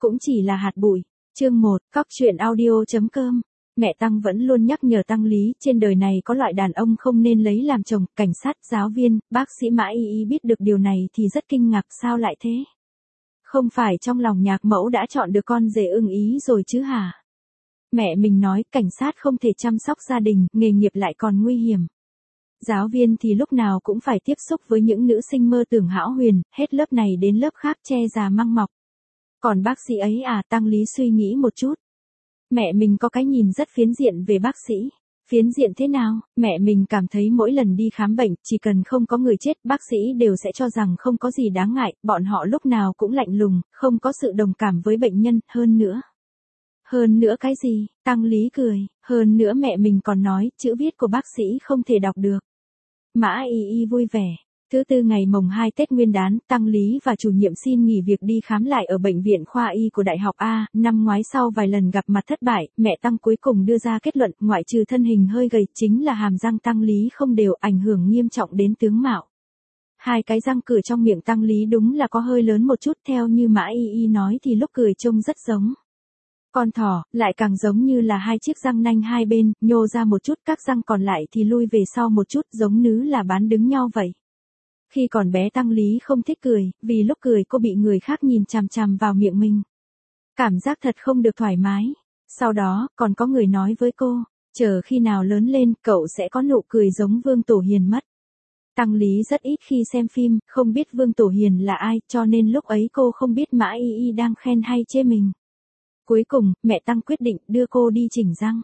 cũng chỉ là hạt bụi. Chương 1, Cóc truyện audio.com. Mẹ Tăng vẫn luôn nhắc nhở Tăng Lý, trên đời này có loại đàn ông không nên lấy làm chồng, cảnh sát, giáo viên, bác sĩ Mã Y biết được điều này thì rất kinh ngạc, sao lại thế? Không phải trong lòng nhạc mẫu đã chọn được con rể ưng ý rồi chứ hả? Mẹ mình nói, cảnh sát không thể chăm sóc gia đình, nghề nghiệp lại còn nguy hiểm. Giáo viên thì lúc nào cũng phải tiếp xúc với những nữ sinh mơ tưởng hão huyền, hết lớp này đến lớp khác che già măng mọc. Còn bác sĩ ấy à? Tăng Lý suy nghĩ một chút. Mẹ mình có cái nhìn rất phiến diện về bác sĩ. Phiến diện thế nào? Mẹ mình cảm thấy mỗi lần đi khám bệnh, chỉ cần không có người chết, bác sĩ đều sẽ cho rằng không có gì đáng ngại, bọn họ lúc nào cũng lạnh lùng, không có sự đồng cảm với bệnh nhân, hơn nữa. Hơn nữa cái gì? Tăng Lý cười, hơn nữa mẹ mình còn nói, chữ viết của bác sĩ không thể đọc được. Mã Y vui vẻ. Thứ tư ngày mồng 2 Tết Nguyên đán, Tăng Lý và chủ nhiệm xin nghỉ việc đi khám lại ở bệnh viện khoa y của Đại học A. Năm ngoái sau vài lần gặp mặt thất bại, mẹ Tăng cuối cùng đưa ra kết luận, ngoại trừ thân hình hơi gầy, chính là hàm răng Tăng Lý không đều, ảnh hưởng nghiêm trọng đến tướng mạo. Hai cái răng cửa trong miệng Tăng Lý đúng là có hơi lớn một chút, theo như Mã Y nói thì lúc cười trông rất giống con thỏ, lại càng giống như là hai chiếc răng nanh hai bên, nhô ra một chút, các răng còn lại thì lui về sau một chút, giống như là bán đứng nhau vậy. Khi còn bé Tăng Lý không thích cười, vì lúc cười cô bị người khác nhìn chằm chằm vào miệng mình. Cảm giác thật không được thoải mái. Sau đó, còn có người nói với cô, chờ khi nào lớn lên, cậu sẽ có nụ cười giống Vương Tổ Hiền mất. Tăng Lý rất ít khi xem phim, không biết Vương Tổ Hiền là ai, cho nên lúc ấy cô không biết Mã Y đang khen hay chê mình. Cuối cùng, mẹ Tăng quyết định đưa cô đi chỉnh răng.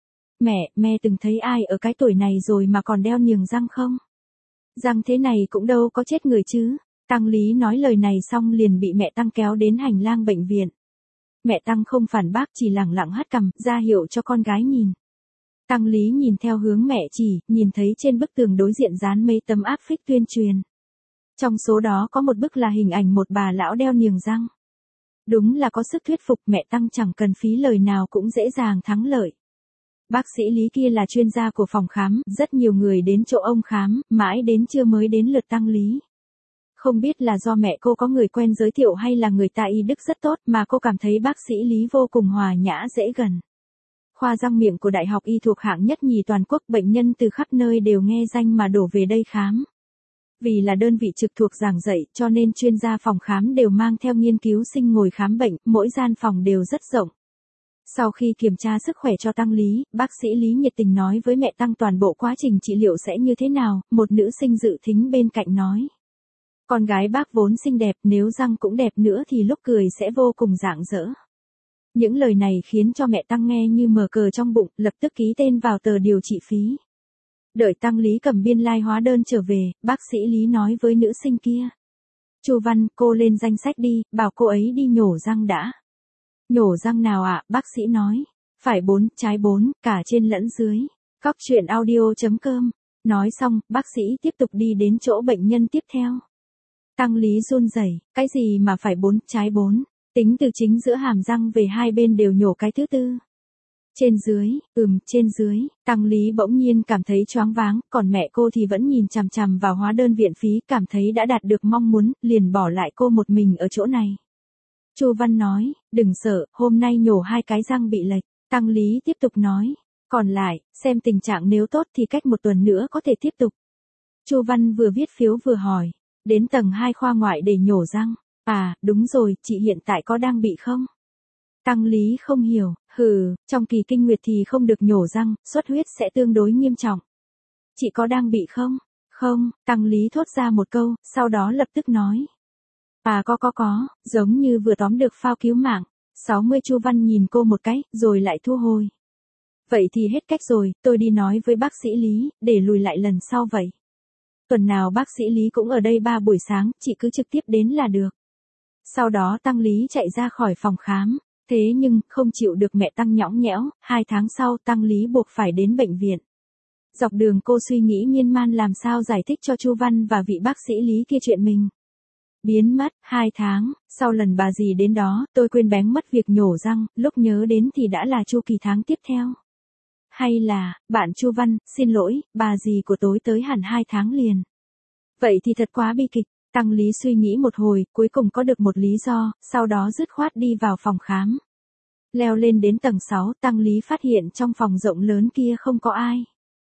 Mẹ từng thấy ai ở cái tuổi này rồi mà còn đeo niềng răng không? Răng thế này cũng đâu có chết người chứ. Tăng Lý nói lời này xong liền bị mẹ Tăng kéo đến hành lang bệnh viện. Mẹ Tăng không phản bác, chỉ lẳng lặng hất cằm, ra hiệu cho con gái nhìn. Tăng Lý nhìn theo hướng mẹ chỉ, nhìn thấy trên bức tường đối diện dán mấy tấm áp phích tuyên truyền. Trong số đó có một bức là hình ảnh một bà lão đeo niềng răng. Đúng là có sức thuyết phục, mẹ Tăng chẳng cần phí lời nào cũng dễ dàng thắng lợi. Bác sĩ Lý kia là chuyên gia của phòng khám, rất nhiều người đến chỗ ông khám, mãi đến trưa mới đến lượt Tăng Lý. Không biết là do mẹ cô có người quen giới thiệu hay là người ta y đức rất tốt mà cô cảm thấy bác sĩ Lý vô cùng hòa nhã dễ gần. Khoa răng miệng của Đại học Y thuộc hạng nhất nhì toàn quốc, bệnh nhân từ khắp nơi đều nghe danh mà đổ về đây khám. Vì là đơn vị trực thuộc giảng dạy cho nên chuyên gia phòng khám đều mang theo nghiên cứu sinh ngồi khám bệnh, mỗi gian phòng đều rất rộng. Sau khi kiểm tra sức khỏe cho Tăng Lý, bác sĩ Lý nhiệt tình nói với mẹ Tăng toàn bộ quá trình trị liệu sẽ như thế nào, một nữ sinh dự thính bên cạnh nói. Con gái bác vốn xinh đẹp, nếu răng cũng đẹp nữa thì lúc cười sẽ vô cùng rạng rỡ. Những lời này khiến cho mẹ Tăng nghe như mở cờ trong bụng, lập tức ký tên vào tờ điều trị phí. Đợi Tăng Lý cầm biên lai hóa đơn trở về, bác sĩ Lý nói với nữ sinh kia. Chu Văn, cô lên danh sách đi, bảo cô ấy đi nhổ răng đã. Nhổ răng nào ạ? Bác sĩ nói. Phải 4, trái 4, cả trên lẫn dưới. Cóc truyện audio.com. Nói xong, bác sĩ tiếp tục đi đến chỗ bệnh nhân tiếp theo. Tăng Lý run rẩy, cái gì mà phải 4, trái 4? Tính từ chính giữa hàm răng về hai bên đều nhổ cái thứ tư. Trên dưới, trên dưới, Tăng Lý bỗng nhiên cảm thấy choáng váng, còn mẹ cô thì vẫn nhìn chằm chằm vào hóa đơn viện phí, cảm thấy đã đạt được mong muốn, liền bỏ lại cô một mình ở chỗ này. Chu Văn nói, đừng sợ, hôm nay nhổ hai cái răng bị lệch. Tăng Lý tiếp tục nói, còn lại, xem tình trạng nếu tốt thì cách một tuần nữa có thể tiếp tục. Chu Văn vừa viết phiếu vừa hỏi, đến tầng 2 khoa ngoại để nhổ răng. À, đúng rồi, chị hiện tại có đang bị không? Tăng Lý không hiểu, trong kỳ kinh nguyệt thì không được nhổ răng, xuất huyết sẽ tương đối nghiêm trọng. Chị có đang bị không? Không, Tăng Lý thốt ra một câu, sau đó lập tức nói. À có, giống như vừa tóm được phao cứu mạng. 60 Chu Văn nhìn cô một cái, rồi lại thu hồi. Vậy thì hết cách rồi, tôi đi nói với bác sĩ Lý, để lùi lại lần sau vậy. Tuần nào bác sĩ Lý cũng ở đây 3 buổi sáng, chị cứ trực tiếp đến là được. Sau đó Tăng Lý chạy ra khỏi phòng khám. Thế nhưng, không chịu được mẹ Tăng nhõng nhẽo, 2 tháng sau Tăng Lý buộc phải đến bệnh viện. Dọc đường cô suy nghĩ miên man làm sao giải thích cho Chu Văn và vị bác sĩ Lý kia chuyện mình. Biến mất, 2 tháng, sau lần bà dì đến đó, tôi quên bén mất việc nhổ răng, lúc nhớ đến thì đã là chu kỳ tháng tiếp theo. Hay là, bạn Chu Văn, xin lỗi, bà dì của tối tới hẳn 2 tháng liền. Vậy thì thật quá bi kịch. Tăng Lý suy nghĩ một hồi, cuối cùng có được một lý do, sau đó dứt khoát đi vào phòng khám. Leo lên đến tầng 6, Tăng Lý phát hiện trong phòng rộng lớn kia không có ai.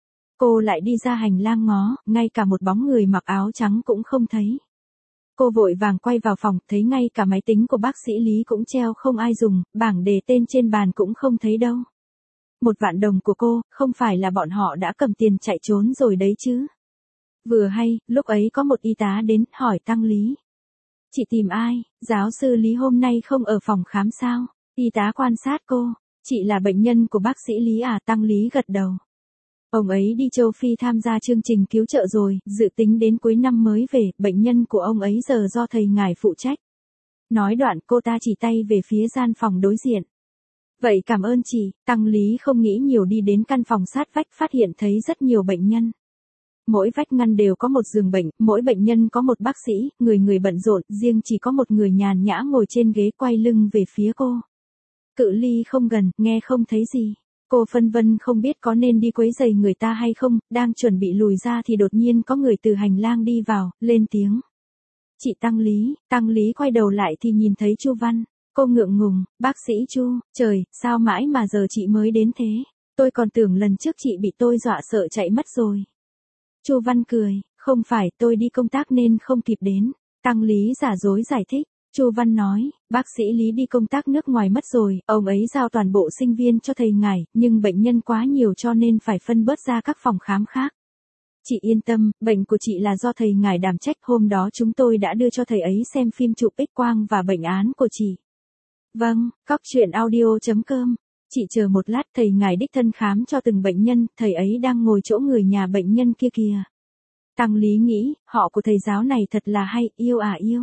Cô lại đi ra hành lang ngó, ngay cả một bóng người mặc áo trắng cũng không thấy. Cô vội vàng quay vào phòng, thấy ngay cả máy tính của bác sĩ Lý cũng treo không ai dùng, bảng đề tên trên bàn cũng không thấy đâu. 1.000.000 đồng của cô, không phải là bọn họ đã cầm tiền chạy trốn rồi đấy chứ. Vừa hay, lúc ấy có một y tá đến, hỏi Tăng Lý. Chị tìm ai, giáo sư Lý hôm nay không ở phòng khám sao? Y tá quan sát cô, chị là bệnh nhân của bác sĩ Lý à? Tăng Lý gật đầu. Ông ấy đi châu Phi tham gia chương trình cứu trợ rồi, dự tính đến cuối năm mới về, bệnh nhân của ông ấy giờ do thầy ngài phụ trách. Nói đoạn cô ta chỉ tay về phía gian phòng đối diện. Vậy cảm ơn chị, Tăng Lý không nghĩ nhiều đi đến căn phòng sát vách phát hiện thấy rất nhiều bệnh nhân. Mỗi vách ngăn đều có một giường bệnh, mỗi bệnh nhân có một bác sĩ, người người bận rộn, riêng chỉ có một người nhàn nhã ngồi trên ghế quay lưng về phía cô. Cự ly không gần, nghe không thấy gì. Cô phân vân không biết có nên đi quấy rầy người ta hay không, đang chuẩn bị lùi ra thì đột nhiên có người từ hành lang đi vào, lên tiếng. Chị Tăng Lý quay đầu lại thì nhìn thấy Chu Văn. Cô ngượng ngùng, bác sĩ Chu, trời, sao mãi mà giờ chị mới đến thế? Tôi còn tưởng lần trước chị bị tôi dọa sợ chạy mất rồi. Chu Văn cười, không phải tôi đi công tác nên không kịp đến. Tăng Lý giả dối giải thích. Chu Văn nói, bác sĩ Lý đi công tác nước ngoài mất rồi, ông ấy giao toàn bộ sinh viên cho thầy ngài, nhưng bệnh nhân quá nhiều cho nên phải phân bớt ra các phòng khám khác. Chị yên tâm, bệnh của chị là do thầy ngài đảm trách, hôm đó chúng tôi đã đưa cho thầy ấy xem phim chụp X-quang và bệnh án của chị. Vâng, coctruyện.audio.com. Chị chờ một lát, thầy ngài đích thân khám cho từng bệnh nhân, thầy ấy đang ngồi chỗ người nhà bệnh nhân kia kìa. Tăng Lý nghĩ, họ của thầy giáo này thật là hay, yêu à yêu.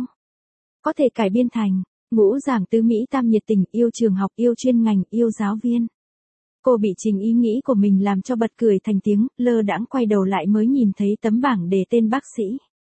Có thể cải biên thành, ngũ giảng tứ Mỹ tam nhiệt tình, yêu trường học, yêu chuyên ngành, yêu giáo viên. Cô bị chính ý nghĩ của mình làm cho bật cười thành tiếng, lơ đãng quay đầu lại mới nhìn thấy tấm bảng đề tên bác sĩ.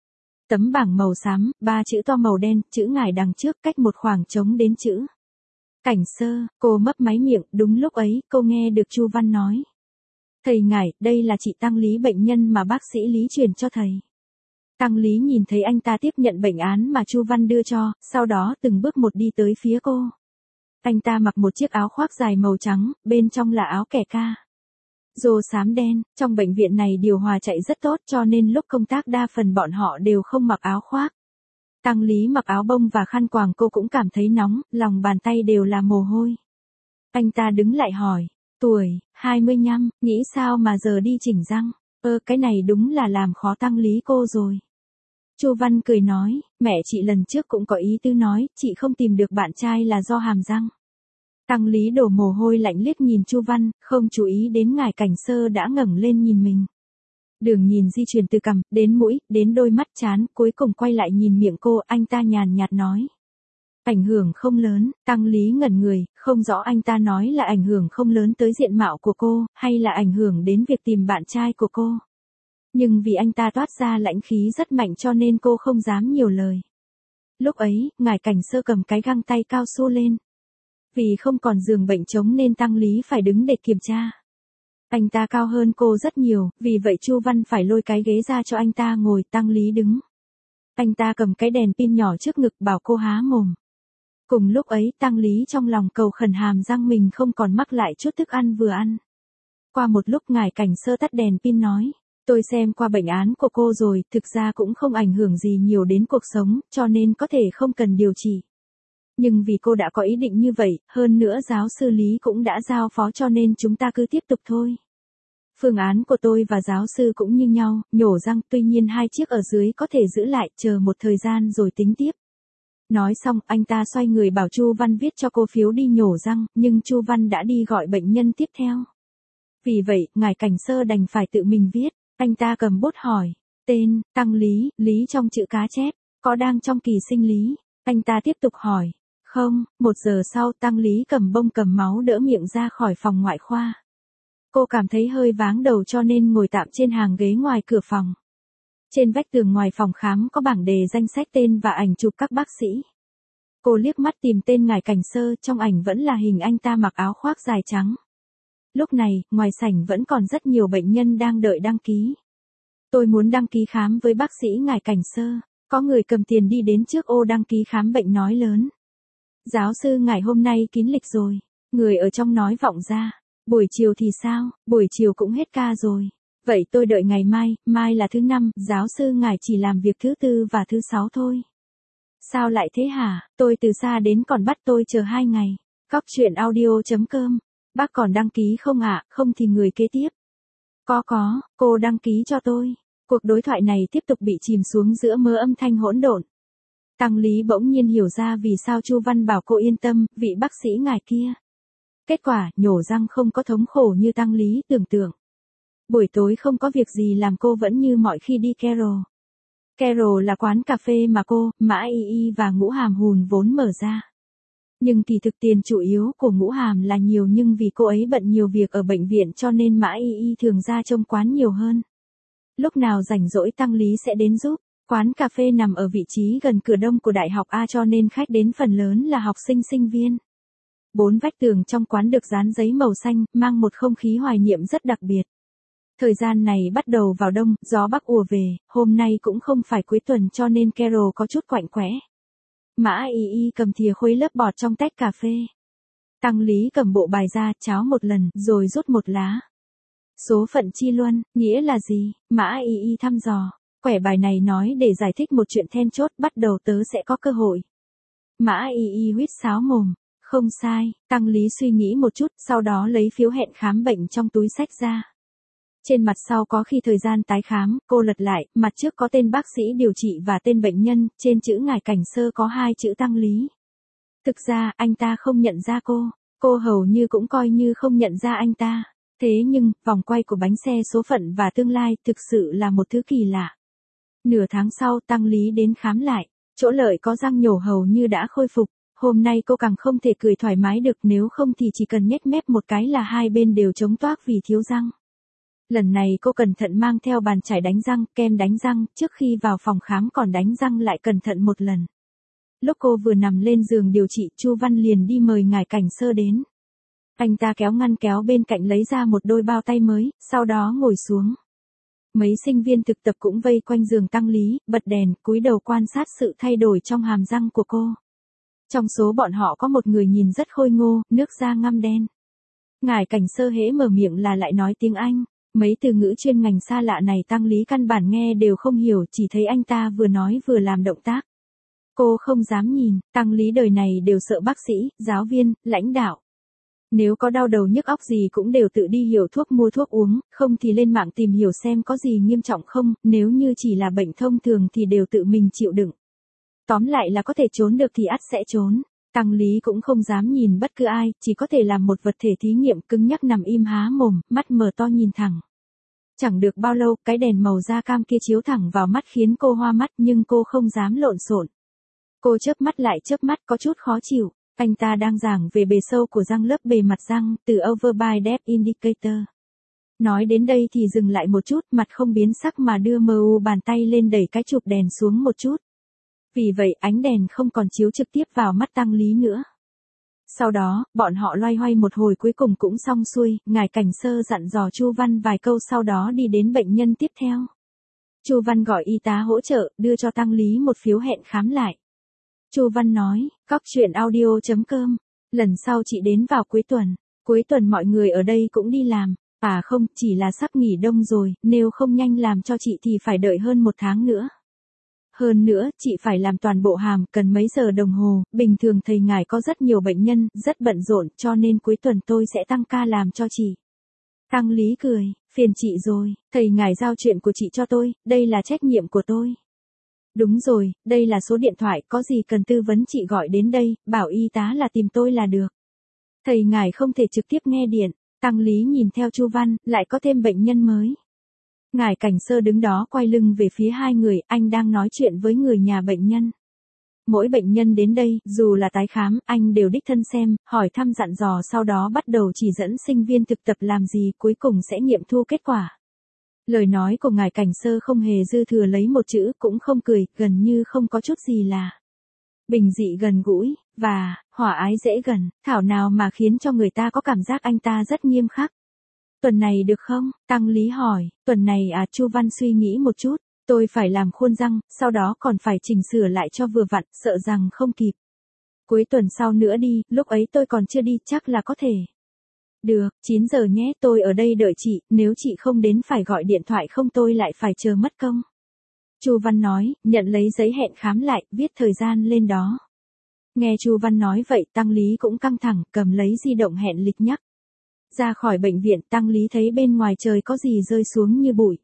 Tấm bảng màu xám, 3 chữ to màu đen, chữ ngài đằng trước cách một khoảng trống đến chữ Cảnh Sơ. Cô mấp máy miệng, đúng lúc ấy, cô nghe được Chu Văn nói. Thầy ngài, đây là chị Tăng Lý, bệnh nhân mà bác sĩ Lý truyền cho thầy. Tăng Lý nhìn thấy anh ta tiếp nhận bệnh án mà Chu Văn đưa cho, sau đó từng bước một đi tới phía cô. Anh ta mặc một chiếc áo khoác dài màu trắng, bên trong là áo kẻ ca. Rô xám đen, trong bệnh viện này điều hòa chạy rất tốt cho nên lúc công tác đa phần bọn họ đều không mặc áo khoác. Tăng Lý mặc áo bông và khăn quàng, cô cũng cảm thấy nóng, lòng bàn tay đều là mồ hôi. Anh ta đứng lại hỏi, tuổi, 25, nghĩ sao mà giờ đi chỉnh răng? Cái này đúng là làm khó Tăng Lý cô rồi. Chu Văn cười nói, mẹ chị lần trước cũng có ý tư nói, chị không tìm được bạn trai là do hàm răng. Tăng Lý đổ mồ hôi lạnh liếc nhìn Chu Văn, không chú ý đến ngài Cảnh Sơ đã ngẩng lên nhìn mình. Đường nhìn di chuyển từ cằm, đến mũi, đến đôi mắt trán, cuối cùng quay lại nhìn miệng cô, anh ta nhàn nhạt nói. Ảnh hưởng không lớn, Tăng Lý ngẩn người, không rõ anh ta nói là ảnh hưởng không lớn tới diện mạo của cô, hay là ảnh hưởng đến việc tìm bạn trai của cô. Nhưng vì anh ta toát ra lãnh khí rất mạnh cho nên cô không dám nhiều lời. Lúc ấy, ngài Cảnh Sơ cầm cái găng tay cao su lên. Vì không còn giường bệnh trống nên Tăng Lý phải đứng để kiểm tra. Anh ta cao hơn cô rất nhiều, vì vậy Chu Văn phải lôi cái ghế ra cho anh ta ngồi, Tăng Lý đứng. Anh ta cầm cái đèn pin nhỏ trước ngực bảo cô há mồm. Cùng lúc ấy Tăng Lý trong lòng cầu khẩn hàm răng mình không còn mắc lại chút thức ăn vừa ăn. Qua một lúc ngài Cảnh Sơ tắt đèn pin nói. Tôi xem qua bệnh án của cô rồi, thực ra cũng không ảnh hưởng gì nhiều đến cuộc sống, cho nên có thể không cần điều trị. Nhưng vì cô đã có ý định như vậy, hơn nữa giáo sư Lý cũng đã giao phó cho nên chúng ta cứ tiếp tục thôi. Phương án của tôi và giáo sư cũng như nhau, nhổ răng, tuy nhiên 2 chiếc ở dưới có thể giữ lại, chờ một thời gian rồi tính tiếp. Nói xong, anh ta xoay người bảo Chu Văn viết cho cô phiếu đi nhổ răng, nhưng Chu Văn đã đi gọi bệnh nhân tiếp theo. Vì vậy, ngài Cảnh Sơ đành phải tự mình viết. Anh ta cầm bút hỏi, tên, Tăng Lý, Lý trong chữ cá chép, có đang trong kỳ sinh lý? Anh ta tiếp tục hỏi, không. 1 giờ sau Tăng Lý cầm bông cầm máu đỡ miệng ra khỏi phòng ngoại khoa. Cô cảm thấy hơi váng đầu cho nên ngồi tạm trên hàng ghế ngoài cửa phòng. Trên vách tường ngoài phòng khám có bảng đề danh sách tên và ảnh chụp các bác sĩ. Cô liếc mắt tìm tên ngài Cảnh Sơ, trong ảnh vẫn là hình anh ta mặc áo khoác dài trắng. Lúc này, ngoài sảnh vẫn còn rất nhiều bệnh nhân đang đợi đăng ký. Tôi muốn đăng ký khám với bác sĩ ngài Cảnh Sơ. Có người cầm tiền đi đến trước ô đăng ký khám bệnh nói lớn. Giáo sư ngài hôm nay kín lịch rồi. Người ở trong nói vọng ra. Buổi chiều thì sao, buổi chiều cũng hết ca rồi. Vậy tôi đợi ngày mai, mai là thứ năm, giáo sư ngài chỉ làm việc thứ tư và thứ sáu thôi. Sao lại thế hả, tôi từ xa đến còn bắt tôi chờ 2 ngày. Cóc truyện audio.com. Bác còn đăng ký không ạ, không thì người kế tiếp. Có, cô đăng ký cho tôi. Cuộc đối thoại này tiếp tục bị chìm xuống giữa mớ âm thanh hỗn độn. Tăng Lý bỗng nhiên hiểu ra vì sao Chu Văn bảo cô yên tâm, vị bác sĩ ngài kia. Kết quả, nhổ răng không có thống khổ như Tăng Lý tưởng tượng. Buổi tối không có việc gì làm cô vẫn như mọi khi đi Carol. Carol là quán cà phê mà cô, Mã Y Y và Ngũ Hàm hùn vốn mở ra. Nhưng thì thực tiền chủ yếu của Ngũ Hàm là nhiều nhưng vì cô ấy bận nhiều việc ở bệnh viện cho nên Mã Y Y thường ra trông quán nhiều hơn. Lúc nào rảnh rỗi Tăng Lý sẽ đến giúp. Quán cà phê nằm ở vị trí gần cửa đông của Đại học A cho nên khách đến phần lớn là học sinh sinh viên. 4 vách tường trong quán được dán giấy màu xanh, mang một không khí hoài niệm rất đặc biệt. Thời gian này bắt đầu vào đông, gió bắc ùa về, hôm nay cũng không phải cuối tuần cho nên Carol có chút quạnh quẽ. Mã Y Y cầm thìa khuấy lớp bọt trong tách cà phê. Tăng Lý cầm bộ bài ra, cháo một lần, rồi rút một lá. Số phận chi luân, nghĩa là gì? Mã Y Y thăm dò. Quẻ bài này nói để giải thích một chuyện then chốt, bắt đầu tớ sẽ có cơ hội. Mã Y Y huýt sáo mồm. Không sai, Tăng Lý suy nghĩ một chút, sau đó lấy phiếu hẹn khám bệnh trong túi xách ra. Trên mặt sau có khi thời gian tái khám, cô lật lại, mặt trước có tên bác sĩ điều trị và tên bệnh nhân, trên chữ ngài cảnh sơ có 2 chữ Tăng Lý. Thực ra, anh ta không nhận ra cô hầu như cũng coi như không nhận ra anh ta. Thế nhưng, vòng quay của bánh xe số phận và tương lai thực sự là một thứ kỳ lạ. Nửa tháng sau Tăng Lý đến khám lại, chỗ lợi có răng nhổ hầu như đã khôi phục. Hôm nay cô càng không thể cười thoải mái được, nếu không thì chỉ cần nhếch mép một cái là hai bên đều chống toác vì thiếu răng. Lần này cô cẩn thận mang theo bàn chải đánh răng, kem đánh răng, trước khi vào phòng khám còn đánh răng lại cẩn thận một lần. Lúc cô vừa nằm lên giường điều trị, Chu Văn liền đi mời ngài cảnh sơ đến. Anh ta kéo ngăn kéo bên cạnh lấy ra một đôi bao tay mới, sau đó ngồi xuống. Mấy sinh viên thực tập cũng vây quanh giường Tăng Lý, bật đèn, cúi đầu quan sát sự thay đổi trong hàm răng của cô. Trong số bọn họ có một người nhìn rất khôi ngô, nước da ngăm đen. Ngài cảnh sơ hễ mở miệng là lại nói tiếng Anh. Mấy từ ngữ chuyên ngành xa lạ này Tăng Lý căn bản nghe đều không hiểu, chỉ thấy anh ta vừa nói vừa làm động tác. Cô không dám nhìn, Tăng Lý đời này đều sợ bác sĩ, giáo viên, lãnh đạo. Nếu có đau đầu nhức óc gì cũng đều tự đi hiểu thuốc mua thuốc uống, không thì lên mạng tìm hiểu xem có gì nghiêm trọng không, nếu như chỉ là bệnh thông thường thì đều tự mình chịu đựng. Tóm lại là có thể trốn được thì ắt sẽ trốn. Tăng Lý cũng không dám nhìn bất cứ ai, chỉ có thể làm một vật thể thí nghiệm cứng nhắc nằm im há mồm, mắt mở to nhìn thẳng. Chẳng được bao lâu, cái đèn màu da cam kia chiếu thẳng vào mắt khiến cô hoa mắt nhưng cô không dám lộn xộn. Cô chớp mắt lại chớp mắt có chút khó chịu. Anh ta đang giảng về bề sâu của răng, lớp bề mặt răng, từ Overbite Depth Indicator. Nói đến đây thì dừng lại một chút, mặt không biến sắc mà đưa mu bàn tay lên đẩy cái chụp đèn xuống một chút. Vì vậy ánh đèn không còn chiếu trực tiếp vào mắt Tăng Lý nữa. Sau đó, bọn họ loay hoay một hồi cuối cùng cũng xong xuôi, ngài cảnh sơ dặn dò Chu Văn vài câu sau đó đi đến bệnh nhân tiếp theo. Chu Văn gọi y tá hỗ trợ, đưa cho Tăng Lý một phiếu hẹn khám lại. Chu Văn nói, cóc truyện audio.com, lần sau chị đến vào cuối tuần mọi người ở đây cũng đi làm, à không, chỉ là sắp nghỉ đông rồi, nếu không nhanh làm cho chị thì phải đợi hơn 1 tháng nữa. Hơn nữa, chị phải làm toàn bộ hàm, cần mấy giờ đồng hồ, bình thường thầy ngài có rất nhiều bệnh nhân, rất bận rộn, cho nên cuối tuần tôi sẽ tăng ca làm cho chị. Tăng Lý cười, phiền chị rồi, thầy ngài giao chuyện của chị cho tôi, đây là trách nhiệm của tôi. Đúng rồi, đây là số điện thoại, có gì cần tư vấn chị gọi đến đây, bảo y tá là tìm tôi là được. Thầy ngài không thể trực tiếp nghe điện. Tăng Lý nhìn theo Chu Văn, lại có thêm bệnh nhân mới. Ngài cảnh sơ đứng đó quay lưng về phía hai người, anh đang nói chuyện với người nhà bệnh nhân. Mỗi bệnh nhân đến đây, dù là tái khám, anh đều đích thân xem, hỏi thăm dặn dò sau đó bắt đầu chỉ dẫn sinh viên thực tập làm gì, cuối cùng sẽ nghiệm thu kết quả. Lời nói của ngài cảnh sơ không hề dư thừa lấy một chữ, cũng không cười, gần như không có chút gì là bình dị gần gũi, và hòa ái dễ gần, thảo nào mà khiến cho người ta có cảm giác anh ta rất nghiêm khắc. Tuần này được không? Tăng Lý hỏi, tuần này à, Chu Văn suy nghĩ một chút. Tôi phải làm khuôn răng, sau đó còn phải chỉnh sửa lại cho vừa vặn, sợ rằng không kịp. Cuối tuần sau nữa đi, lúc ấy tôi còn chưa đi, chắc là có thể. Được, 9 giờ nhé, tôi ở đây đợi chị, nếu chị không đến phải gọi điện thoại không tôi lại phải chờ mất công. Chu Văn nói, nhận lấy giấy hẹn khám lại, viết thời gian lên đó. Nghe Chu Văn nói vậy, Tăng Lý cũng căng thẳng, cầm lấy di động hẹn lịch nhắc. Ra khỏi bệnh viện, Tăng Lý thấy bên ngoài trời có gì rơi xuống như bụi.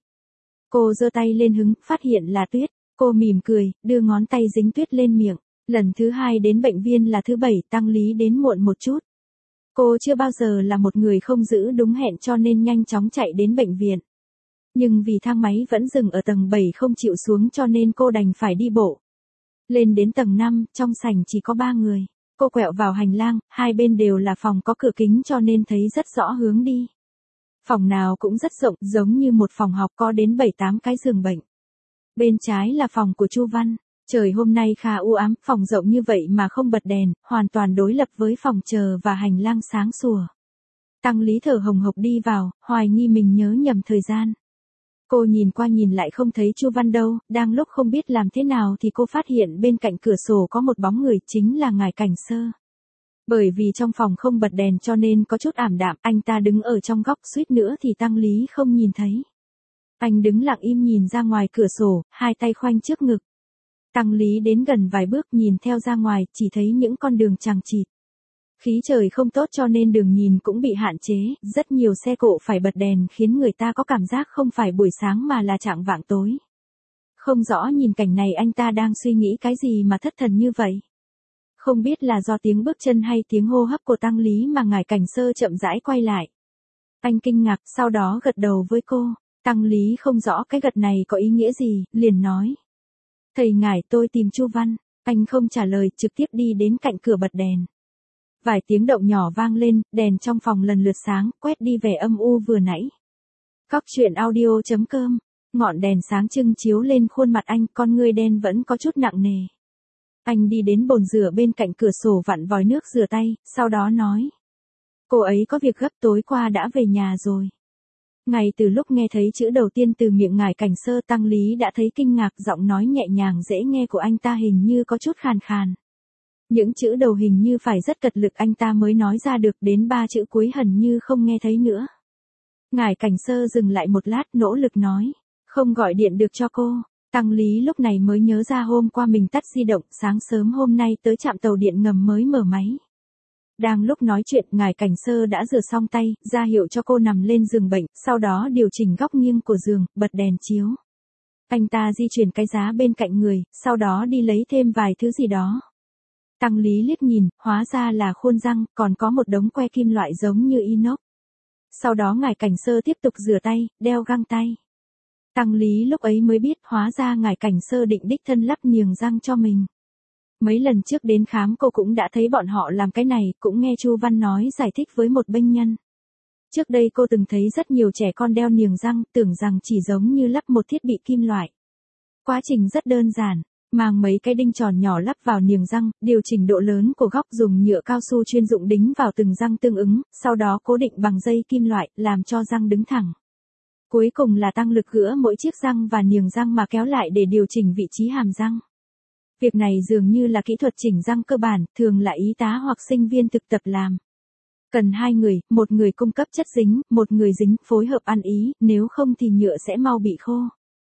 Cô giơ tay lên hứng, phát hiện là tuyết. Cô mỉm cười, đưa ngón tay dính tuyết lên miệng. Lần thứ 2 đến bệnh viện là thứ 7, Tăng Lý đến muộn một chút. Cô chưa bao giờ là một người không giữ đúng hẹn cho nên nhanh chóng chạy đến bệnh viện. Nhưng vì thang máy vẫn dừng ở tầng 7 không chịu xuống cho nên cô đành phải đi bộ. Lên đến tầng 5, trong sảnh chỉ có 3 người. Cô quẹo vào hành lang, hai bên đều là phòng có cửa kính cho nên thấy rất rõ hướng đi. Phòng nào cũng rất rộng, giống như một phòng học có đến 7-8 cái giường bệnh. Bên trái là phòng của Chu Văn. Trời hôm nay khá u ám, phòng rộng như vậy mà không bật đèn, hoàn toàn đối lập với phòng chờ và hành lang sáng sủa. Tăng Lý thở hồng hộc đi vào, hoài nghi mình nhớ nhầm thời gian. Cô nhìn qua nhìn lại không thấy Chu Văn đâu, đang lúc không biết làm thế nào thì cô phát hiện bên cạnh cửa sổ có một bóng người, chính là Ngải Cảnh Sơ. Bởi vì trong phòng không bật đèn cho nên có chút ảm đạm, anh ta đứng ở trong góc suýt nữa thì Tăng Lý không nhìn thấy. Anh đứng lặng im nhìn ra ngoài cửa sổ, hai tay khoanh trước ngực. Tăng Lý đến gần vài bước nhìn theo ra ngoài, chỉ thấy những con đường chằng chịt. Khí trời không tốt cho nên đường nhìn cũng bị hạn chế, rất nhiều xe cộ phải bật đèn khiến người ta có cảm giác không phải buổi sáng mà là chạng vạng tối. Không rõ nhìn cảnh này anh ta đang suy nghĩ cái gì mà thất thần như vậy. Không biết là do tiếng bước chân hay tiếng hô hấp của Tăng Lý mà Ngải Cảnh Sơ chậm rãi quay lại. Anh kinh ngạc, sau đó gật đầu với cô. Tăng Lý không rõ cái gật này có ý nghĩa gì, liền nói. Thầy Ngải, tôi tìm Chu Văn. Anh không trả lời, trực tiếp đi đến cạnh cửa bật đèn. Vài tiếng động nhỏ vang lên, đèn trong phòng lần lượt sáng, quét đi vẻ âm u vừa nãy. Cóc truyện audio.com. Ngọn đèn sáng trưng chiếu lên khuôn mặt anh, con ngươi đen vẫn có chút nặng nề. Anh đi đến bồn rửa bên cạnh cửa sổ vặn vòi nước rửa tay, sau đó nói. Cô ấy có việc gấp, tối qua đã về nhà rồi. Ngay từ lúc nghe thấy chữ đầu tiên từ miệng Ngải Cảnh Sơ, Tăng Lý đã thấy kinh ngạc, giọng nói nhẹ nhàng dễ nghe của anh ta hình như có chút khàn khàn. Những chữ đầu hình như phải rất cật lực anh ta mới nói ra được, đến 3 chữ cuối hình như không nghe thấy nữa. Ngải Cảnh Sơ dừng lại một lát, nỗ lực nói. Không gọi điện được cho cô. Tăng Lý lúc này mới nhớ ra hôm qua mình tắt di động, sáng sớm hôm nay tới trạm tàu điện ngầm mới mở máy. Đang lúc nói chuyện, Ngải Cảnh Sơ đã rửa xong tay, ra hiệu cho cô nằm lên giường bệnh, sau đó điều chỉnh góc nghiêng của giường, bật đèn chiếu. Anh ta di chuyển cái giá bên cạnh người, sau đó đi lấy thêm vài thứ gì đó. Tăng Lý liếc nhìn, hóa ra là khuôn răng, còn có một đống que kim loại giống như inox. Sau đó Ngải Cảnh Sơ tiếp tục rửa tay, đeo găng tay. Tăng Lý lúc ấy mới biết, hóa ra Ngải Cảnh Sơ định đích thân lắp niềng răng cho mình. Mấy lần trước đến khám cô cũng đã thấy bọn họ làm cái này, cũng nghe Chu Văn nói giải thích với một bệnh nhân. Trước đây cô từng thấy rất nhiều trẻ con đeo niềng răng, tưởng rằng chỉ giống như lắp một thiết bị kim loại. Quá trình rất đơn giản, mang mấy cái đinh tròn nhỏ lắp vào niềng răng, điều chỉnh độ lớn của góc, dùng nhựa cao su chuyên dụng đính vào từng răng tương ứng, sau đó cố định bằng dây kim loại, làm cho răng đứng thẳng. Cuối cùng là tăng lực gỡ mỗi chiếc răng và niềng răng mà kéo lại để điều chỉnh vị trí hàm răng. Việc này dường như là kỹ thuật chỉnh răng cơ bản, thường là y tá hoặc sinh viên thực tập làm. Cần 2 người, một người cung cấp chất dính, một người dính, phối hợp ăn ý, nếu không thì nhựa sẽ mau bị khô.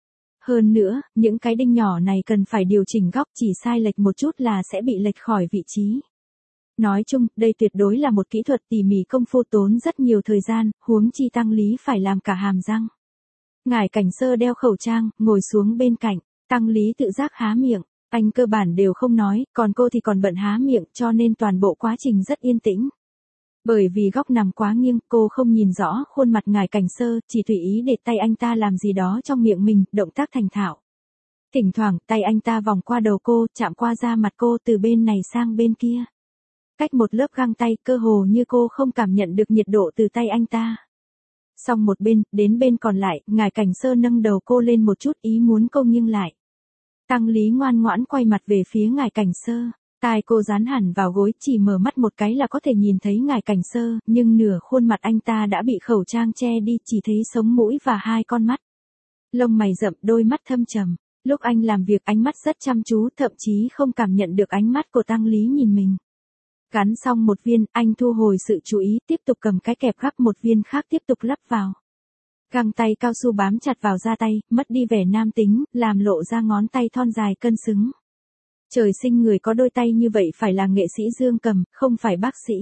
Hơn nữa, những cái đinh nhỏ này cần phải điều chỉnh góc, chỉ sai lệch một chút là sẽ bị lệch khỏi vị trí. Nói chung, đây tuyệt đối là một kỹ thuật tỉ mỉ, công phu tốn rất nhiều thời gian, huống chi Tăng Lý phải làm cả hàm răng. Ngải Cảnh Sơ đeo khẩu trang, ngồi xuống bên cạnh, Tăng Lý tự giác há miệng, anh cơ bản đều không nói, còn cô thì còn bận há miệng cho nên toàn bộ quá trình rất yên tĩnh. Bởi vì góc nằm quá nghiêng, cô không nhìn rõ khuôn mặt Ngải Cảnh Sơ, chỉ tùy ý để tay anh ta làm gì đó trong miệng mình, động tác thành thạo. Thỉnh thoảng, tay anh ta vòng qua đầu cô, chạm qua da mặt cô từ bên này sang bên kia. Cách một lớp găng tay, cơ hồ như cô không cảm nhận được nhiệt độ từ tay anh ta. Xong một bên, đến bên còn lại, Ngải Cảnh Sơ nâng đầu cô lên một chút, ý muốn cô nghiêng lại. Tăng Lý ngoan ngoãn quay mặt về phía Ngải Cảnh Sơ. Tai cô dán hẳn vào gối, chỉ mở mắt một cái là có thể nhìn thấy Ngải Cảnh Sơ, nhưng nửa khuôn mặt anh ta đã bị khẩu trang che đi, chỉ thấy sống mũi và 2 con mắt. Lông mày rậm, đôi mắt thâm trầm. Lúc anh làm việc ánh mắt rất chăm chú, thậm chí không cảm nhận được ánh mắt của Tăng Lý nhìn mình. Cắn xong một viên, anh thu hồi sự chú ý, tiếp tục cầm cái kẹp gắp một viên khác tiếp tục lắp vào. Găng tay cao su bám chặt vào da tay, mất đi vẻ nam tính, làm lộ ra ngón tay thon dài cân xứng. Trời sinh người có đôi tay như vậy phải là nghệ sĩ dương cầm, không phải bác sĩ.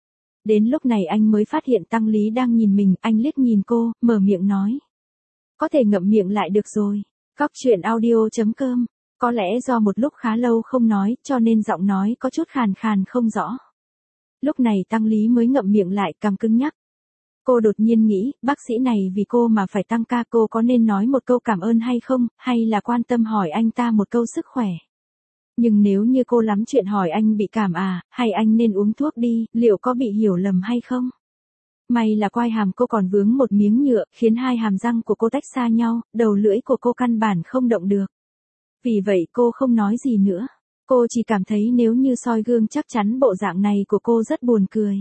Đến lúc này anh mới phát hiện Tăng Lý đang nhìn mình, anh liếc nhìn cô, mở miệng nói. Có thể ngậm miệng lại được rồi. Cóc truyện audio.com. Có lẽ do một lúc khá lâu không nói, cho nên giọng nói có chút khàn khàn không rõ. Lúc này Tăng Lý mới ngậm miệng lại, cằm cứng nhắc. Cô đột nhiên nghĩ, bác sĩ này vì cô mà phải tăng ca, cô có nên nói một câu cảm ơn hay không, hay là quan tâm hỏi anh ta một câu sức khỏe. Nhưng nếu như cô lắm chuyện hỏi anh bị cảm à, hay anh nên uống thuốc đi, liệu có bị hiểu lầm hay không? May là quai hàm cô còn vướng một miếng nhựa, khiến hai hàm răng của cô tách xa nhau, đầu lưỡi của cô căn bản không động được. Vì vậy cô không nói gì nữa. Cô chỉ cảm thấy nếu như soi gương chắc chắn bộ dạng này của cô rất buồn cười.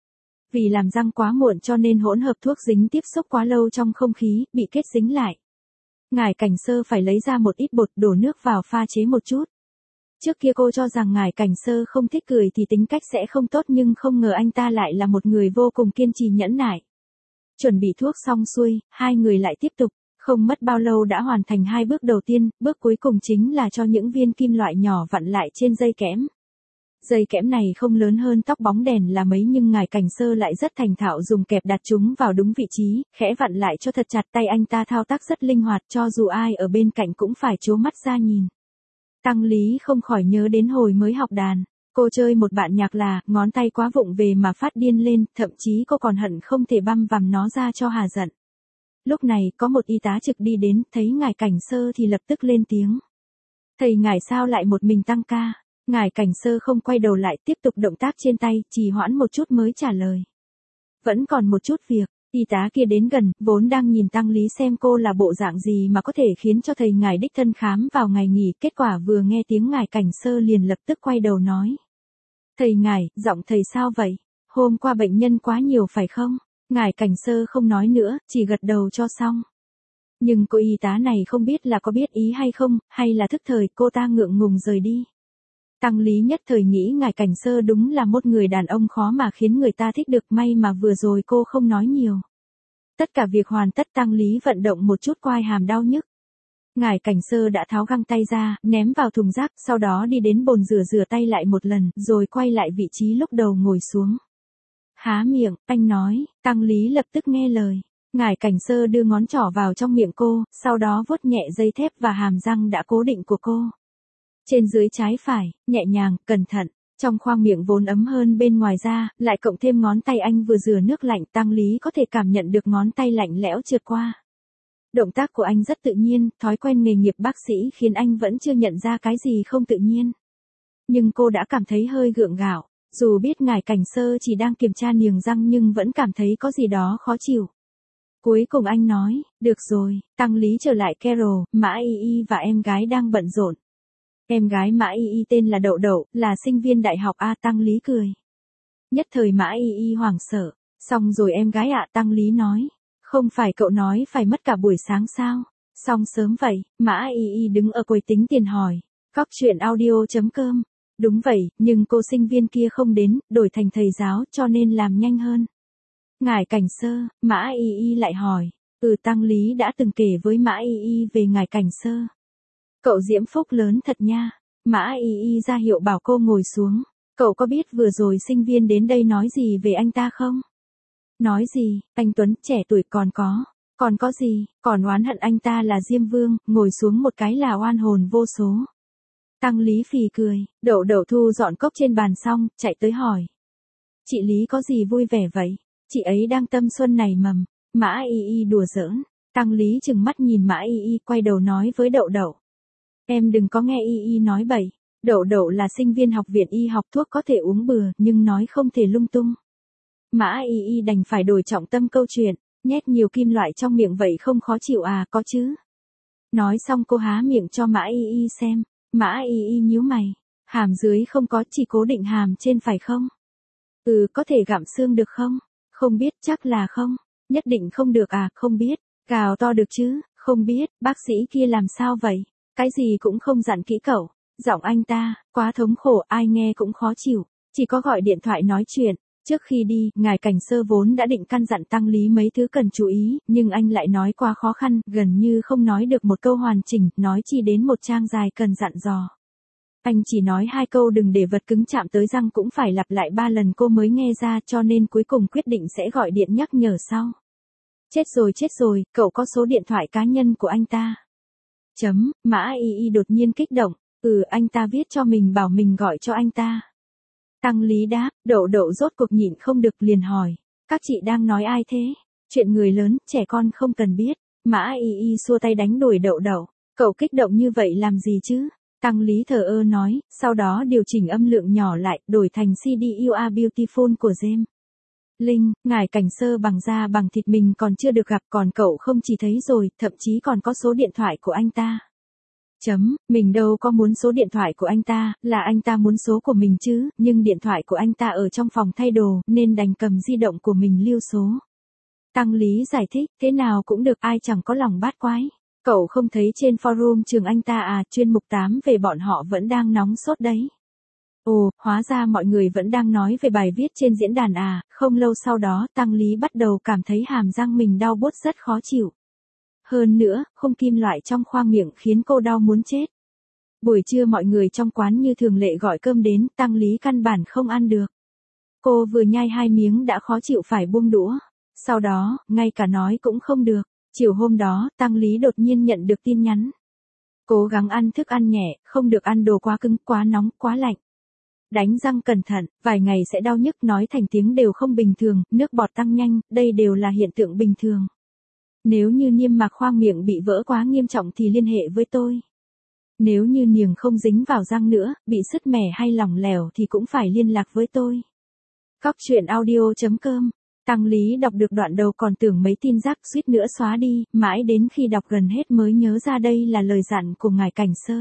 Vì làm răng quá muộn cho nên hỗn hợp thuốc dính tiếp xúc quá lâu trong không khí, bị kết dính lại. Ngải Cảnh Sơ phải lấy ra một ít bột đổ nước vào pha chế một chút. Trước kia cô cho rằng Ngải Cảnh Sơ không thích cười thì tính cách sẽ không tốt, nhưng không ngờ anh ta lại là một người vô cùng kiên trì nhẫn nại. Chuẩn bị thuốc xong xuôi, hai người lại tiếp tục, không mất bao lâu đã hoàn thành hai bước đầu tiên, bước cuối cùng chính là cho những viên kim loại nhỏ vặn lại trên dây kẽm. Dây kẽm này không lớn hơn tóc bóng đèn là mấy, nhưng Ngải Cảnh Sơ lại rất thành thạo dùng kẹp đặt chúng vào đúng vị trí, khẽ vặn lại cho thật chặt, tay anh ta thao tác rất linh hoạt, cho dù ai ở bên cạnh cũng phải trố mắt ra nhìn. Tăng Lý không khỏi nhớ đến hồi mới học đàn, cô chơi một bản nhạc là, ngón tay quá vụng về mà phát điên lên, thậm chí cô còn hận không thể băm vằm nó ra cho hà giận. Lúc này, có một y tá trực đi đến, thấy Ngải Cảnh Sơ thì lập tức lên tiếng. Thầy ngài sao lại một mình tăng ca? Ngải Cảnh Sơ không quay đầu lại, tiếp tục động tác trên tay, trì hoãn một chút mới trả lời. Vẫn còn một chút việc. Y tá kia đến gần, vốn đang nhìn Tăng Lý xem cô là bộ dạng gì mà có thể khiến cho thầy ngài đích thân khám vào ngày nghỉ, kết quả vừa nghe tiếng Ngải Cảnh Sơ liền lập tức quay đầu nói. Thầy ngài, giọng thầy sao vậy? Hôm qua bệnh nhân quá nhiều phải không? Ngải Cảnh Sơ không nói nữa, chỉ gật đầu cho xong. Nhưng cô y tá này không biết là có biết ý hay không, hay là thức thời, cô ta ngượng ngùng rời đi. Tăng Lý nhất thời nghĩ Ngải Cảnh Sơ đúng là một người đàn ông khó mà khiến người ta thích được, may mà vừa rồi cô không nói nhiều. Tất cả việc hoàn tất, Tăng Lý vận động một chút quai hàm đau nhức. Ngải Cảnh Sơ đã tháo găng tay ra, ném vào thùng rác, sau đó đi đến bồn rửa tay lại một lần, rồi quay lại vị trí lúc đầu ngồi xuống. Há miệng, anh nói, Tăng Lý lập tức nghe lời. Ngải Cảnh Sơ đưa ngón trỏ vào trong miệng cô, sau đó vuốt nhẹ dây thép và hàm răng đã cố định của cô. Trên dưới trái phải, nhẹ nhàng, cẩn thận, trong khoang miệng vốn ấm hơn bên ngoài ra, lại cộng thêm ngón tay anh vừa rửa nước lạnh, Tăng Lý có thể cảm nhận được ngón tay lạnh lẽo trượt qua. Động tác của anh rất tự nhiên, thói quen nghề nghiệp bác sĩ khiến anh vẫn chưa nhận ra cái gì không tự nhiên. Nhưng cô đã cảm thấy hơi gượng gạo, dù biết Ngải Cảnh Sơ chỉ đang kiểm tra niềng răng nhưng vẫn cảm thấy có gì đó khó chịu. Cuối cùng anh nói, được rồi, Tăng Lý trở lại Carol, Mã Y Y và em gái đang bận rộn. Em gái Mã Y Y tên là Đậu Đậu, là sinh viên đại học A. Tăng Lý cười. Nhất thời Mã Y Y hoảng sợ. Xong rồi em gái ạ. Tăng Lý nói. Không phải cậu nói phải mất cả buổi sáng sao? Xong sớm vậy. Mã Y Y đứng ở quầy tính tiền hỏi. Cóc truyện audio.com. Đúng vậy, nhưng cô sinh viên kia không đến, đổi thành thầy giáo cho nên làm nhanh hơn. Ngải Cảnh Sơ, Mã Y Y lại hỏi. Tăng Lý đã từng kể với Mã Y Y về Ngải Cảnh Sơ. Cậu diễm phúc lớn thật nha. Mã Y Y ra hiệu bảo cô ngồi xuống. Cậu có biết vừa rồi sinh viên đến đây nói gì về anh ta không? Nói gì, anh Tuấn trẻ tuổi còn có gì, còn oán hận anh ta là Diêm Vương, ngồi xuống một cái là oan hồn vô số. Tăng Lý phì cười, Đậu Đậu thu dọn cốc trên bàn xong, chạy tới hỏi. Chị Lý có gì vui vẻ vậy? Chị ấy đang tâm xuân này mầm. Mã Y Y đùa giỡn. Tăng Lý trừng mắt nhìn Mã Y Y, quay đầu nói với Đậu Đậu. Em đừng có nghe Y Y nói bậy. Đậu Đậu là sinh viên học viện y học, thuốc có thể uống bừa, nhưng nói không thể lung tung. Mã Y Y đành phải đổi trọng tâm câu chuyện, nhét nhiều kim loại trong miệng vậy không khó chịu à? Có chứ. Nói xong cô há miệng cho Mã Y Y xem. Mã Y Y nhíu mày. Hàm dưới không có, chỉ cố định hàm trên phải không? Có thể gặm xương được không? Không biết, chắc là không. Nhất định không được à? Không biết. Gào to được chứ? Không biết, bác sĩ kia làm sao vậy? Cái gì cũng không dặn kỹ cậu. Giọng anh ta, quá thống khổ, ai nghe cũng khó chịu. Chỉ có gọi điện thoại nói chuyện. Trước khi đi, ngài cảnh sơ vốn đã định căn dặn Tăng Lý mấy thứ cần chú ý, nhưng anh lại nói quá khó khăn, gần như không nói được một câu hoàn chỉnh, nói chi đến một trang dài cần dặn dò. Anh chỉ nói 2 câu đừng để vật cứng chạm tới răng cũng phải lặp lại 3 lần cô mới nghe ra, cho nên cuối cùng quyết định sẽ gọi điện nhắc nhở sau. Chết rồi, cậu có số điện thoại cá nhân của anh ta. Mã Y đột nhiên kích động, anh ta viết cho mình bảo mình gọi cho anh ta. Tăng Lý đáp, Đậu rốt cuộc nhịn không được liền hỏi, các chị đang nói ai thế? Chuyện người lớn, trẻ con không cần biết. Mã Y xua tay đánh đuổi Đậu, cậu kích động như vậy làm gì chứ? Tăng Lý thờ ơ nói, sau đó điều chỉnh âm lượng nhỏ lại, đổi thành CD You Are Beautiful của James. Linh, ngài cảnh sơ bằng da bằng thịt mình còn chưa được gặp, còn cậu không chỉ thấy rồi, thậm chí còn có số điện thoại của anh ta. Mình đâu có muốn số điện thoại của anh ta, là anh ta muốn số của mình chứ, nhưng điện thoại của anh ta ở trong phòng thay đồ, nên đành cầm di động của mình lưu số. Tăng Lý giải thích, thế nào cũng được, ai chẳng có lòng bát quái. Cậu không thấy trên forum trường anh ta à, chuyên mục 8 về bọn họ vẫn đang nóng sốt đấy. Ồ, hóa ra mọi người vẫn đang nói về bài viết trên diễn đàn à, không lâu sau đó Tăng Lý bắt đầu cảm thấy hàm răng mình đau buốt rất khó chịu. Hơn nữa, khung kim loại trong khoang miệng khiến cô đau muốn chết. Buổi trưa mọi người trong quán như thường lệ gọi cơm đến, Tăng Lý căn bản không ăn được. Cô vừa nhai 2 miếng đã khó chịu phải buông đũa. Sau đó, ngay cả nói cũng không được. Chiều hôm đó, Tăng Lý đột nhiên nhận được tin nhắn. Cố gắng ăn thức ăn nhẹ, không được ăn đồ quá cứng, quá nóng, quá lạnh. Đánh răng cẩn thận, vài ngày sẽ đau nhức, nói thành tiếng đều không bình thường, nước bọt tăng nhanh, đây đều là hiện tượng bình thường. Nếu như niêm mạc khoang miệng bị vỡ quá nghiêm trọng thì liên hệ với tôi. Nếu như niềng không dính vào răng nữa, bị sứt mẻ hay lỏng lẻo thì cũng phải liên lạc với tôi. Cóc truyện audio.com. Tăng Lý đọc được đoạn đầu còn tưởng mấy tin rác suýt nữa xóa đi, mãi đến khi đọc gần hết mới nhớ ra đây là lời dặn của ngài cảnh sơ.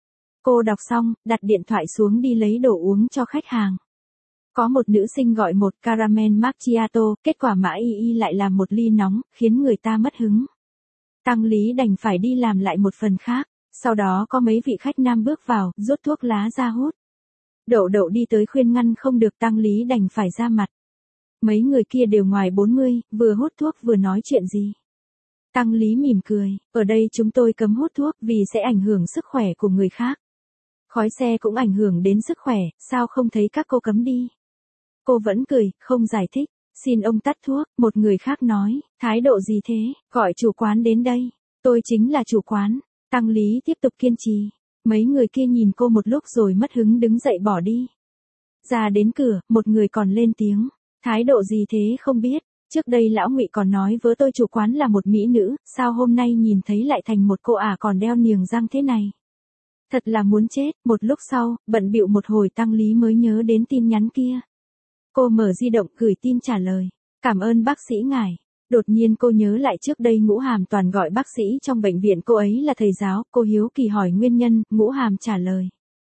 Cô đọc xong, đặt điện thoại xuống đi lấy đồ uống cho khách hàng. Có một nữ sinh gọi một caramel macchiato, kết quả Mã Y lại làm một ly nóng, khiến người ta mất hứng. Tăng Lý đành phải đi làm lại một phần khác, sau đó có mấy vị khách nam bước vào, rút thuốc lá ra hút. Đậu đi tới khuyên ngăn không được, Tăng Lý đành phải ra mặt. Mấy người kia đều ngoài 40, vừa hút thuốc vừa nói chuyện gì. Tăng Lý mỉm cười, ở đây chúng tôi cấm hút thuốc vì sẽ ảnh hưởng sức khỏe của người khác. Khói xe cũng ảnh hưởng đến sức khỏe, sao không thấy các cô cấm đi? Cô vẫn cười, không giải thích, xin ông tắt thuốc, một người khác nói, thái độ gì thế, gọi chủ quán đến đây, tôi chính là chủ quán. Tăng Lý tiếp tục kiên trì, mấy người kia nhìn cô một lúc rồi mất hứng đứng dậy bỏ đi. Ra đến cửa, một người còn lên tiếng, thái độ gì thế không biết, trước đây lão Ngụy còn nói với tôi chủ quán là một mỹ nữ, sao hôm nay nhìn thấy lại thành một cô còn đeo niềng răng thế này. Thật là muốn chết, một lúc sau, bận bịu một hồi Tăng Lý mới nhớ đến tin nhắn kia. Cô mở di động gửi tin trả lời, cảm ơn bác sĩ ngài. Đột nhiên cô nhớ lại trước đây Ngũ Hàm toàn gọi bác sĩ trong bệnh viện cô ấy là thầy giáo, cô hiếu kỳ hỏi nguyên nhân, Ngũ Hàm trả lời.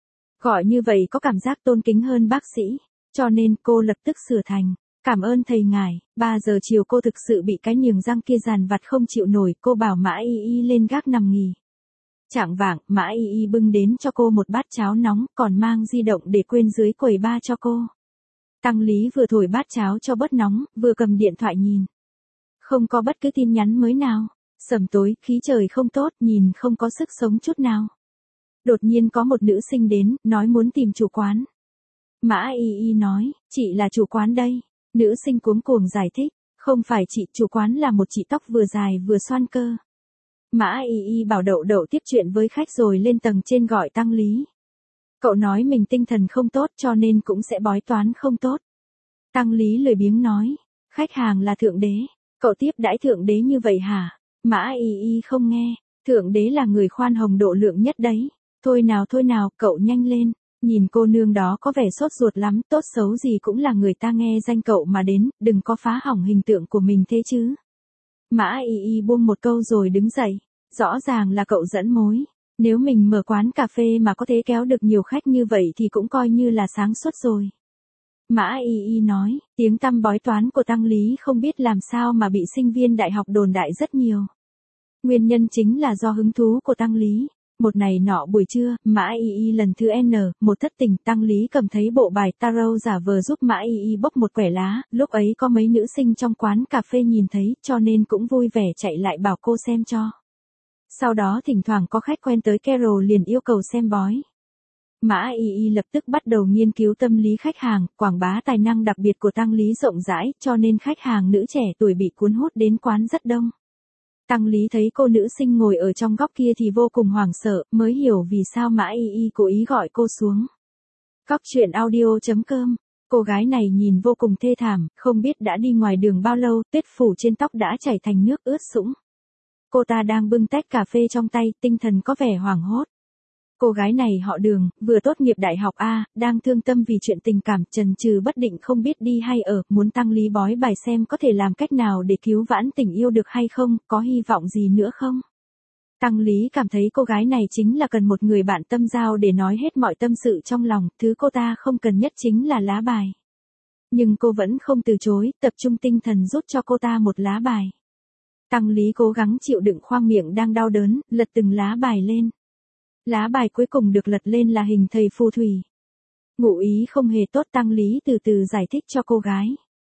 Gọi như vậy có cảm giác tôn kính hơn bác sĩ, cho nên cô lập tức sửa thành, cảm ơn thầy ngài. 3 giờ chiều cô thực sự bị cái niềng răng kia dằn vặt không chịu nổi, cô bảo Mã Y lên gác nằm nghỉ. Chạng vạng, Mã Y bưng đến cho cô một bát cháo nóng, còn mang di động để quên dưới quầy bar cho cô. Tăng Lý vừa thổi bát cháo cho bớt nóng, vừa cầm điện thoại nhìn. Không có bất cứ tin nhắn mới nào. Sầm tối, khí trời không tốt, nhìn không có sức sống chút nào. Đột nhiên có một nữ sinh đến, nói muốn tìm chủ quán. Mã Y nói, chị là chủ quán đây. Nữ sinh cuống cuồng giải thích, không phải chị, chủ quán là một chị tóc vừa dài vừa xoăn cơ. Mã Y bảo Đậu tiếp chuyện với khách rồi lên tầng trên gọi Tăng Lý. Cậu nói mình tinh thần không tốt cho nên cũng sẽ bói toán không tốt. Tăng Lý lười biếng nói, khách hàng là thượng đế, cậu tiếp đãi thượng đế như vậy hả? Mã Y không nghe, thượng đế là người khoan hồng độ lượng nhất đấy. Thôi nào, cậu nhanh lên, nhìn cô nương đó có vẻ sốt ruột lắm, tốt xấu gì cũng là người ta nghe danh cậu mà đến, đừng có phá hỏng hình tượng của mình thế chứ. Mã Y buông một câu rồi đứng dậy, rõ ràng là cậu dẫn mối. Nếu mình mở quán cà phê mà có thể kéo được nhiều khách như vậy thì cũng coi như là sáng suốt rồi. Mã Y nói, tiếng tăm bói toán của Tăng Lý không biết làm sao mà bị sinh viên đại học đồn đại rất nhiều. Nguyên nhân chính là do hứng thú của Tăng Lý. Một ngày nọ buổi trưa, Mã Y Y lần thứ N, một thất tình, Tăng Lý cầm thấy bộ bài tarot giả vờ giúp Mã Y Y bốc một quẻ lá, lúc ấy có mấy nữ sinh trong quán cà phê nhìn thấy, cho nên cũng vui vẻ chạy lại bảo cô xem cho. Sau đó thỉnh thoảng có khách quen tới Carol liền yêu cầu xem bói. Mã Y Y lập tức bắt đầu nghiên cứu tâm lý khách hàng, quảng bá tài năng đặc biệt của Tăng Lý rộng rãi, cho nên khách hàng nữ trẻ tuổi bị cuốn hút đến quán rất đông. Tăng Lý thấy cô nữ sinh ngồi ở trong góc kia thì vô cùng hoảng sợ, mới hiểu vì sao Mã Y Y cố ý gọi cô xuống. Cóc truyện audio.com. Cô gái này nhìn vô cùng thê thảm, không biết đã đi ngoài đường bao lâu, tết phủ trên tóc đã chảy thành nước ướt sũng. Cô ta đang bưng tách cà phê trong tay, tinh thần có vẻ hoảng hốt. Cô gái này họ Đường, vừa tốt nghiệp đại học A, đang thương tâm vì chuyện tình cảm, chần chừ bất định không biết đi hay ở, muốn Tăng Lý bói bài xem có thể làm cách nào để cứu vãn tình yêu được hay không, có hy vọng gì nữa không. Tăng Lý cảm thấy cô gái này chính là cần một người bạn tâm giao để nói hết mọi tâm sự trong lòng, thứ cô ta không cần nhất chính là lá bài. Nhưng cô vẫn không từ chối, tập trung tinh thần rút cho cô ta một lá bài. Tăng Lý cố gắng chịu đựng khoang miệng đang đau đớn, lật từng lá bài lên. Lá bài cuối cùng được lật lên là hình thầy phù thủy. Ngụ ý không hề tốt, Tăng Lý từ từ giải thích cho cô gái.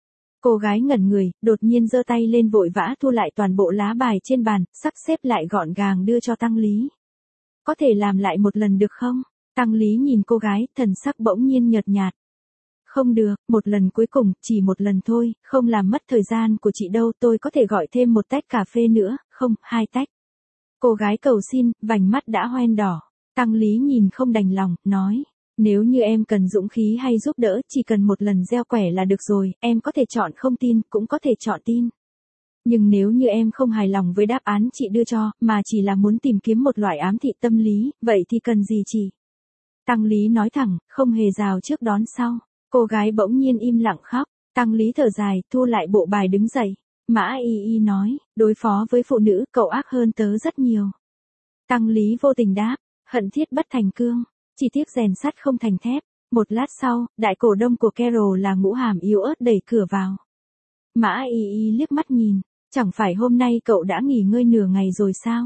Cô gái ngẩn người, đột nhiên giơ tay lên vội vã thu lại toàn bộ lá bài trên bàn, sắp xếp lại gọn gàng đưa cho Tăng Lý. Có thể làm lại một lần được không? Tăng Lý nhìn cô gái, thần sắc bỗng nhiên nhợt nhạt. Không được, một lần cuối cùng, chỉ một lần thôi, không làm mất thời gian của chị đâu, tôi có thể gọi thêm một tách cà phê nữa, không, 2 tách. Cô gái cầu xin, vành mắt đã hoen đỏ. Tăng Lý nhìn không đành lòng, nói, nếu như em cần dũng khí hay giúp đỡ, chỉ cần một lần gieo quẻ là được rồi, em có thể chọn không tin, cũng có thể chọn tin. Nhưng nếu như em không hài lòng với đáp án chị đưa cho, mà chỉ là muốn tìm kiếm một loại ám thị tâm lý, vậy thì cần gì chị? Tăng Lý nói thẳng, không hề rào trước đón sau. Cô gái bỗng nhiên im lặng khóc. Tăng Lý thở dài, thu lại bộ bài đứng dậy. Mã Y Y nói, đối phó với phụ nữ cậu ác hơn tớ rất nhiều. Tăng Lý vô tình đáp, hận thiết bất thành cương, chỉ tiếc rèn sắt không thành thép. Một lát sau, đại cổ đông của Carol là Ngũ Hàm yếu ớt đẩy cửa vào. Mã Y Y liếc mắt nhìn, chẳng phải hôm nay cậu đã nghỉ ngơi nửa ngày rồi sao?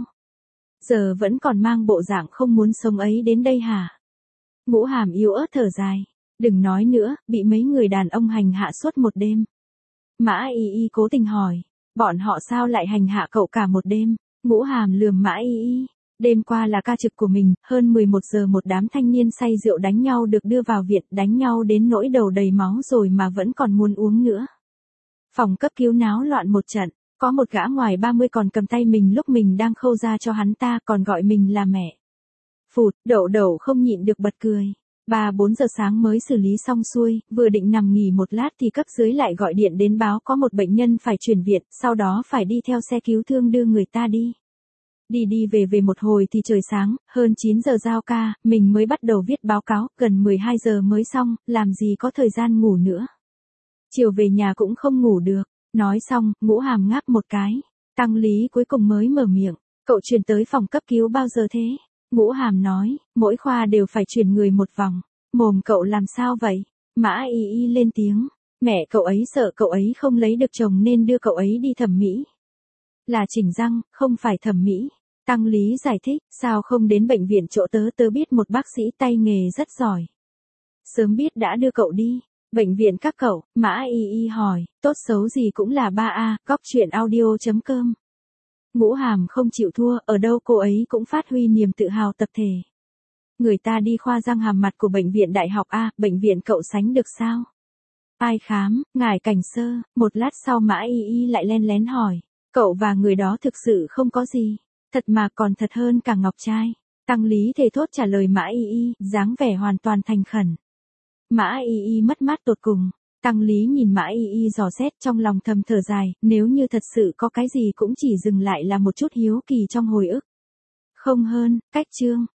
Giờ vẫn còn mang bộ dạng không muốn sống ấy đến đây hả? Ngũ Hàm yếu ớt thở dài, đừng nói nữa, bị mấy người đàn ông hành hạ suốt một đêm. Mã Y Y cố tình hỏi, bọn họ sao lại hành hạ cậu cả một đêm? Ngũ Hàm lườm Mã Y Y, đêm qua là ca trực của mình, hơn 11 giờ một đám thanh niên say rượu đánh nhau được đưa vào viện, đánh nhau đến nỗi đầu đầy máu rồi mà vẫn còn muốn uống nữa. Phòng cấp cứu náo loạn một trận, có một gã ngoài 30 còn cầm tay mình lúc mình đang khâu ra cho hắn ta, còn gọi mình là mẹ. Phụt, Đậu Đậu không nhịn được bật cười. 3-4 giờ sáng mới xử lý xong xuôi, vừa định nằm nghỉ một lát thì cấp dưới lại gọi điện đến báo có một bệnh nhân phải chuyển viện, sau đó phải đi theo xe cứu thương đưa người ta đi. Đi về một hồi thì trời sáng, hơn 9 giờ giao ca, mình mới bắt đầu viết báo cáo, gần 12 giờ mới xong, làm gì có thời gian ngủ nữa. Chiều về nhà cũng không ngủ được, nói xong, Ngũ Hàm ngáp một cái. Tăng Lý cuối cùng mới mở miệng, cậu chuyển tới phòng cấp cứu bao giờ thế? Ngũ Hàm nói, mỗi khoa đều phải chuyển người một vòng. Mồm cậu làm sao vậy? Mã Y Y lên tiếng, mẹ cậu ấy sợ cậu ấy không lấy được chồng nên đưa cậu ấy đi thẩm mỹ. Là chỉnh răng, không phải thẩm mỹ. Tăng Lý giải thích, sao không đến bệnh viện chỗ tớ biết một bác sĩ tay nghề rất giỏi. Sớm biết đã đưa cậu đi. Bệnh viện các cậu, Mã Y Y hỏi, tốt xấu gì cũng là 3A, cóc truyện audio.com. Ngũ Hàm không chịu thua, ở đâu cô ấy cũng phát huy niềm tự hào tập thể. Người ta đi khoa răng hàm mặt của bệnh viện đại học A, bệnh viện cậu sánh được sao? Ai khám, ngài cảnh sơ, một lát sau Mã Y Y lại len lén hỏi, cậu và người đó thực sự không có gì, thật mà còn thật hơn cả ngọc trai. Tăng Lý thề thốt trả lời Mã Y Y, dáng vẻ hoàn toàn thành khẩn. Mã Y Y mất mát tột cùng. Tăng Lý nhìn Mã Y Y dò xét trong lòng thầm thở dài, nếu như thật sự có cái gì cũng chỉ dừng lại là một chút hiếu kỳ trong hồi ức. Không hơn, cách chương.